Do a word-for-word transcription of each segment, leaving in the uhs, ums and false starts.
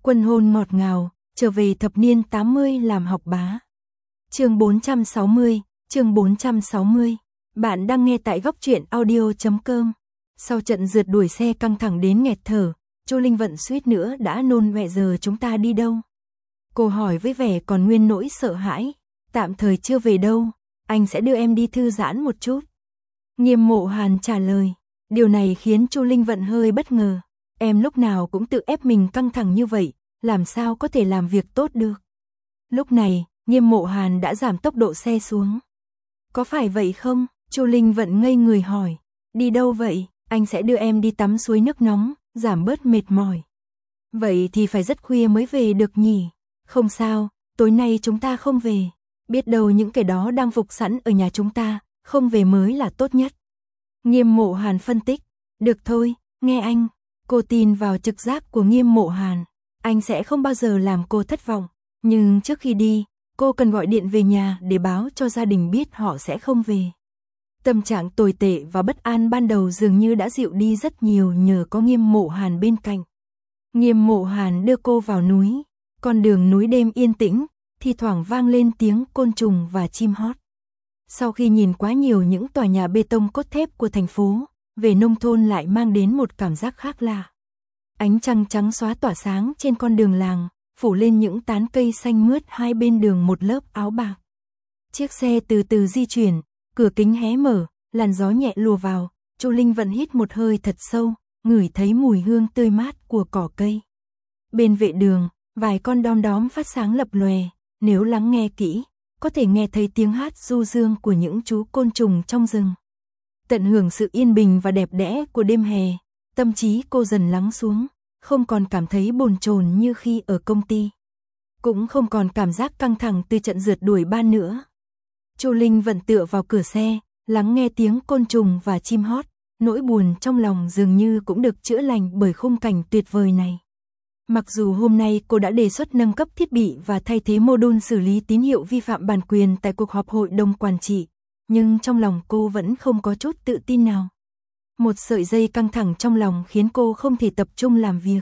Quân hôn ngọt ngào, trở về thập niên tám mươi làm học bá. Chương bốn trăm sáu mươi, chương bốn trăm sáu mươi. Bạn đang nghe tại góc truyện audio chấm com. Sau trận rượt đuổi xe căng thẳng đến nghẹt thở, Chu Linh Vận suýt nữa đã nôn mẹ giờ chúng ta đi đâu? Cô hỏi với vẻ còn nguyên nỗi sợ hãi. Tạm thời chưa về đâu, anh sẽ đưa em đi thư giãn một chút. Nghiêm Mộ Hàn trả lời. Điều này khiến Chu Linh Vận hơi bất ngờ. Em lúc nào cũng tự ép mình căng thẳng như vậy, làm sao có thể làm việc tốt được? Lúc này, Nghiêm Mộ Hàn đã giảm tốc độ xe xuống. Có phải vậy không? Chu Linh Vận ngây người hỏi. Đi đâu vậy? Anh sẽ đưa em đi tắm suối nước nóng, giảm bớt mệt mỏi. Vậy thì phải rất khuya mới về được nhỉ? Không sao, tối nay chúng ta không về. Biết đâu những kẻ đó đang phục sẵn ở nhà chúng ta, không về mới là tốt nhất. Nghiêm Mộ Hàn phân tích. Được thôi, nghe anh. Cô tin vào trực giác của Nghiêm Mộ Hàn. Anh sẽ không bao giờ làm cô thất vọng. Nhưng trước khi đi, cô cần gọi điện về nhà để báo cho gia đình biết họ sẽ không về. Tâm trạng tồi tệ và bất an ban đầu dường như đã dịu đi rất nhiều nhờ có Nghiêm Mộ Hàn bên cạnh. Nghiêm Mộ Hàn đưa cô vào núi. Con đường núi đêm yên tĩnh, thi thoảng vang lên tiếng côn trùng và chim hót. Sau khi nhìn quá nhiều những tòa nhà bê tông cốt thép của thành phố, về nông thôn lại mang đến một cảm giác khác lạ. Ánh trăng trắng xóa tỏa sáng trên con đường làng, phủ lên những tán cây xanh mướt hai bên đường một lớp áo bạc. Chiếc xe từ từ di chuyển, cửa kính hé mở, làn gió nhẹ lùa vào, Chu Linh Vận hít một hơi thật sâu, ngửi thấy mùi hương tươi mát của cỏ cây. Bên vệ đường, vài con đom đóm phát sáng lập lòe, nếu lắng nghe kỹ, có thể nghe thấy tiếng hát du dương của những chú côn trùng trong rừng. Tận hưởng sự yên bình và đẹp đẽ của đêm hè, tâm trí cô dần lắng xuống, không còn cảm thấy bồn chồn như khi ở công ty. Cũng không còn cảm giác căng thẳng từ trận rượt đuổi ban nữa. Chu Linh Vận tựa vào cửa xe, lắng nghe tiếng côn trùng và chim hót, nỗi buồn trong lòng dường như cũng được chữa lành bởi khung cảnh tuyệt vời này. Mặc dù hôm nay cô đã đề xuất nâng cấp thiết bị và thay thế module xử lý tín hiệu vi phạm bản quyền tại cuộc họp hội đồng quản trị, nhưng trong lòng cô vẫn không có chút tự tin nào. Một sợi dây căng thẳng trong lòng khiến cô không thể tập trung làm việc.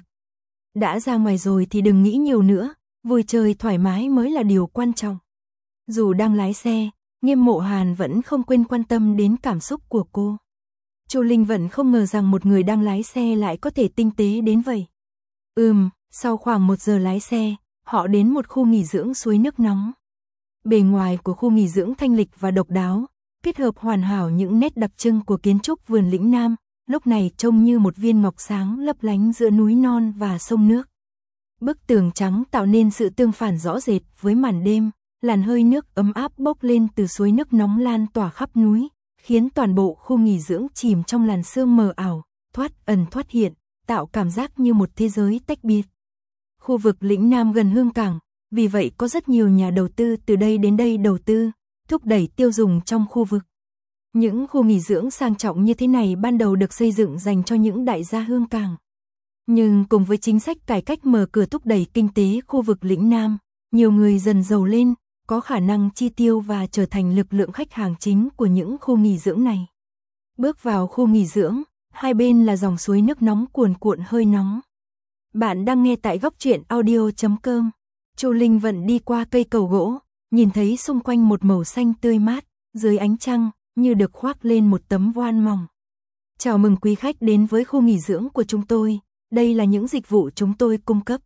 Đã ra ngoài rồi thì đừng nghĩ nhiều nữa, vui chơi thoải mái mới là điều quan trọng. Dù đang lái xe, Nghiêm Mộ Hàn vẫn không quên quan tâm đến cảm xúc của cô. Chu Linh Vận không ngờ rằng một người đang lái xe lại có thể tinh tế đến vậy. Ừm, sau khoảng một giờ lái xe, họ đến một khu nghỉ dưỡng suối nước nóng. Bề ngoài của khu nghỉ dưỡng thanh lịch và độc đáo, kết hợp hoàn hảo những nét đặc trưng của kiến trúc vườn lĩnh Nam, lúc này trông như một viên ngọc sáng lấp lánh giữa núi non và sông nước. Bức tường trắng tạo nên sự tương phản rõ rệt với màn đêm, làn hơi nước ấm áp bốc lên từ suối nước nóng lan tỏa khắp núi, khiến toàn bộ khu nghỉ dưỡng chìm trong làn sương mờ ảo, thoát ẩn thoát hiện, tạo cảm giác như một thế giới tách biệt. Khu vực lĩnh Nam gần Hương Cảng, vì vậy có rất nhiều nhà đầu tư từ đây đến đây đầu tư, thúc đẩy tiêu dùng trong khu vực. Những khu nghỉ dưỡng sang trọng như thế này ban đầu được xây dựng dành cho những đại gia Hương Cảng. Nhưng cùng với chính sách cải cách mở cửa thúc đẩy kinh tế khu vực lĩnh Nam, nhiều người dần giàu lên, có khả năng chi tiêu và trở thành lực lượng khách hàng chính của những khu nghỉ dưỡng này. Bước vào khu nghỉ dưỡng, hai bên là dòng suối nước nóng cuồn cuộn hơi nóng. Bạn đang nghe tại góc truyện audio chấm com. Chu Linh Vận đi qua cây cầu gỗ, nhìn thấy xung quanh một màu xanh tươi mát, dưới ánh trăng, như được khoác lên một tấm voan mỏng. Chào mừng quý khách đến với khu nghỉ dưỡng của chúng tôi, đây là những dịch vụ chúng tôi cung cấp.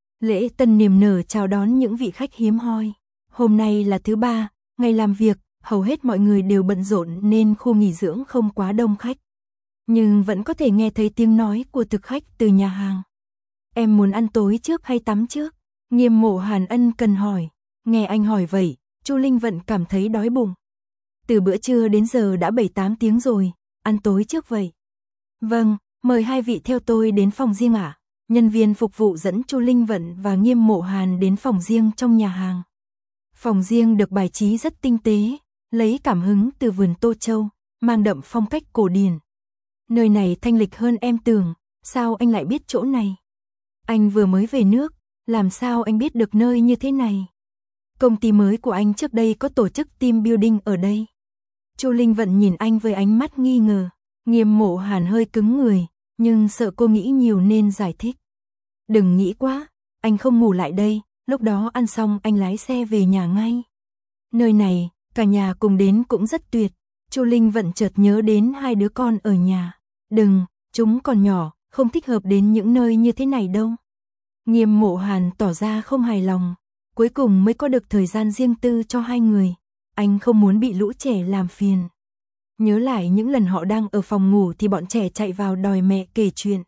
Lễ tân niềm nở chào đón những vị khách hiếm hoi. Hôm nay là thứ ba, ngày làm việc, hầu hết mọi người đều bận rộn nên khu nghỉ dưỡng không quá đông khách. Nhưng vẫn có thể nghe thấy tiếng nói của thực khách từ nhà hàng. Em muốn ăn tối trước hay tắm trước? Nghiêm Mộ Hàn ân cần hỏi. Nghe anh hỏi vậy, Chu Linh Vận cảm thấy đói bụng. Từ bữa trưa đến giờ đã bảy tám tiếng rồi, ăn tối trước vậy. Vâng, mời hai vị theo tôi đến phòng riêng ạ. Nhân viên phục vụ dẫn Chu Linh Vận và Nghiêm Mộ Hàn đến phòng riêng trong nhà hàng. Phòng riêng được bài trí rất tinh tế, lấy cảm hứng từ vườn Tô Châu, mang đậm phong cách cổ điển. Nơi này thanh lịch hơn em tưởng, sao anh lại biết chỗ này? Anh vừa mới về nước, làm sao anh biết được nơi như thế này? Công ty mới của anh trước đây có tổ chức team building ở đây. Chu Linh Vận nhìn anh với ánh mắt nghi ngờ. Nghiêm Mộ Hàn hơi cứng người, nhưng sợ cô nghĩ nhiều nên giải thích. Đừng nghĩ quá, anh không ngủ lại đây, lúc đó ăn xong anh lái xe về nhà ngay. Nơi này, cả nhà cùng đến cũng rất tuyệt. Chu Linh Vận chợt nhớ đến hai đứa con ở nhà. Đừng, chúng còn nhỏ, không thích hợp đến những nơi như thế này đâu. Nghiêm Mộ Hàn tỏ ra không hài lòng. Cuối cùng mới có được thời gian riêng tư cho hai người. Anh không muốn bị lũ trẻ làm phiền. Nhớ lại những lần họ đang ở phòng ngủ thì bọn trẻ chạy vào đòi mẹ kể chuyện.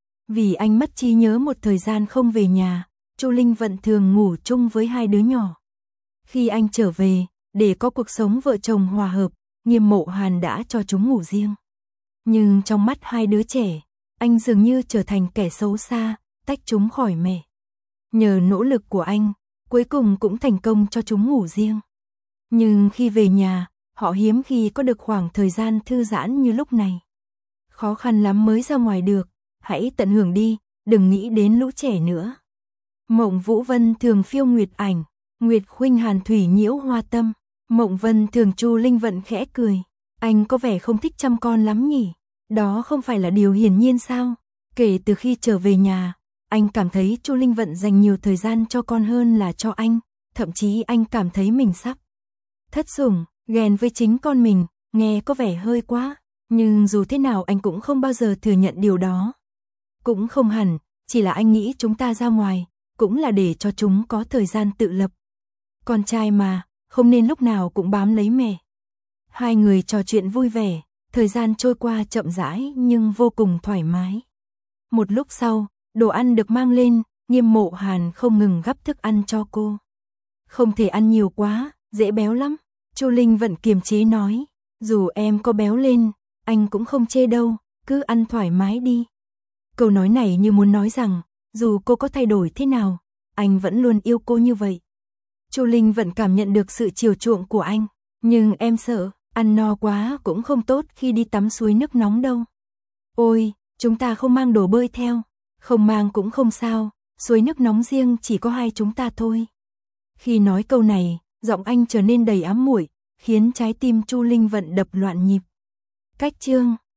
Vì anh mất trí nhớ một thời gian không về nhà, Chu Linh Vận thường ngủ chung với hai đứa nhỏ. Khi anh trở về, để có cuộc sống vợ chồng hòa hợp, Nghiêm Mộ Hàn đã cho chúng ngủ riêng. Nhưng trong mắt hai đứa trẻ, anh dường như trở thành kẻ xấu xa, tách chúng khỏi mẹ. Nhờ nỗ lực của anh, cuối cùng cũng thành công cho chúng ngủ riêng. Nhưng khi về nhà, họ hiếm khi có được khoảng thời gian thư giãn như lúc này. Khó khăn lắm mới ra ngoài được, hãy tận hưởng đi, đừng nghĩ đến lũ trẻ nữa. Mộng Vũ Vân thường phiêu nguyệt ảnh, Nguyệt Khuynh Hàn thủy nhiễu hoa tâm. Mộng Vân thường Chu Linh Vận khẽ cười. Anh có vẻ không thích chăm con lắm nhỉ? Đó không phải là điều hiển nhiên sao? Kể từ khi trở về nhà, anh cảm thấy Chu Linh Vận dành nhiều thời gian cho con hơn là cho anh. Thậm chí anh cảm thấy mình sắp thất sủng, ghen với chính con mình, nghe có vẻ hơi quá. Nhưng dù thế nào anh cũng không bao giờ thừa nhận điều đó. Cũng không hẳn, chỉ là anh nghĩ chúng ta ra ngoài, cũng là để cho chúng có thời gian tự lập. Con trai mà, không nên lúc nào cũng bám lấy mẹ. Hai người trò chuyện vui vẻ, thời gian trôi qua chậm rãi nhưng vô cùng thoải mái. Một lúc sau, đồ ăn được mang lên, Nghiêm Mộ Hàn không ngừng gắp thức ăn cho cô. Không thể ăn nhiều quá, dễ béo lắm. Chu Linh Vận kiềm chế nói, dù em có béo lên, anh cũng không chê đâu, cứ ăn thoải mái đi. Câu nói này như muốn nói rằng, dù cô có thay đổi thế nào, anh vẫn luôn yêu cô như vậy. Chu Linh Vận cảm nhận được sự chiều chuộng của anh, nhưng em sợ, ăn no quá cũng không tốt khi đi tắm suối nước nóng đâu. Ôi, chúng ta không mang đồ bơi theo, không mang cũng không sao, suối nước nóng riêng chỉ có hai chúng ta thôi. Khi nói câu này, giọng anh trở nên đầy ám muội, khiến trái tim Chu Linh Vận đập loạn nhịp. Cách chương